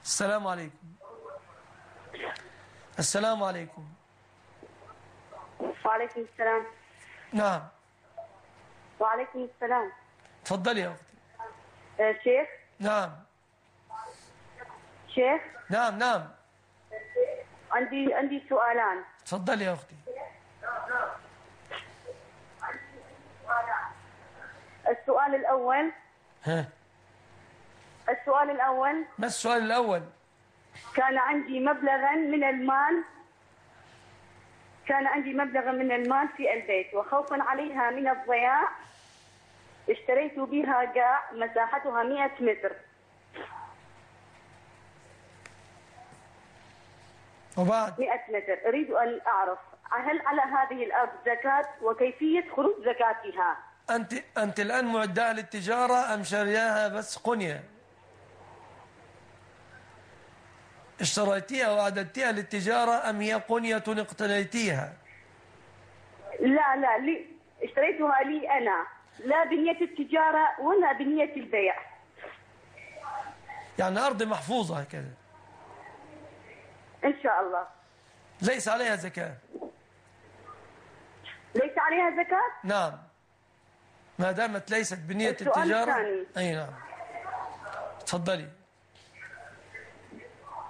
السلام عليكم. السلام عليكم. وعليكم السلام. نعم. وعليكم السلام. تفضلي يا أختي. شيخ. نعم. شيخ. نعم نعم. عندي سؤالان. تفضلي يا أختي. السؤال الأول. ها. السؤال الأول. ما السؤال الأول؟ كان عندي مبلغا من المال. في البيت، وخوفا عليها من الضياع اشتريت بها قاع مساحتها 100 متر. وبعد 100 متر. أريد أن أعرف هل على هذه الأرض زكاة وكيفية خروج زكاتها؟ أنت الآن معدة للتجارة أم شارياها بس قنية؟ اشتريتيها وأعددتيها للتجارة أم هي قنية اقتنيتيها؟ لا اشتريتها لي أنا، لا بنية التجارة ولا بنية البيع. يعني أرض محفوظة هكذا إن شاء الله. ليس عليها زكاة. ليس عليها زكاة؟ نعم، ما دامت ليست بنية السؤال التجارة. الثاني. أي نعم. تفضلي.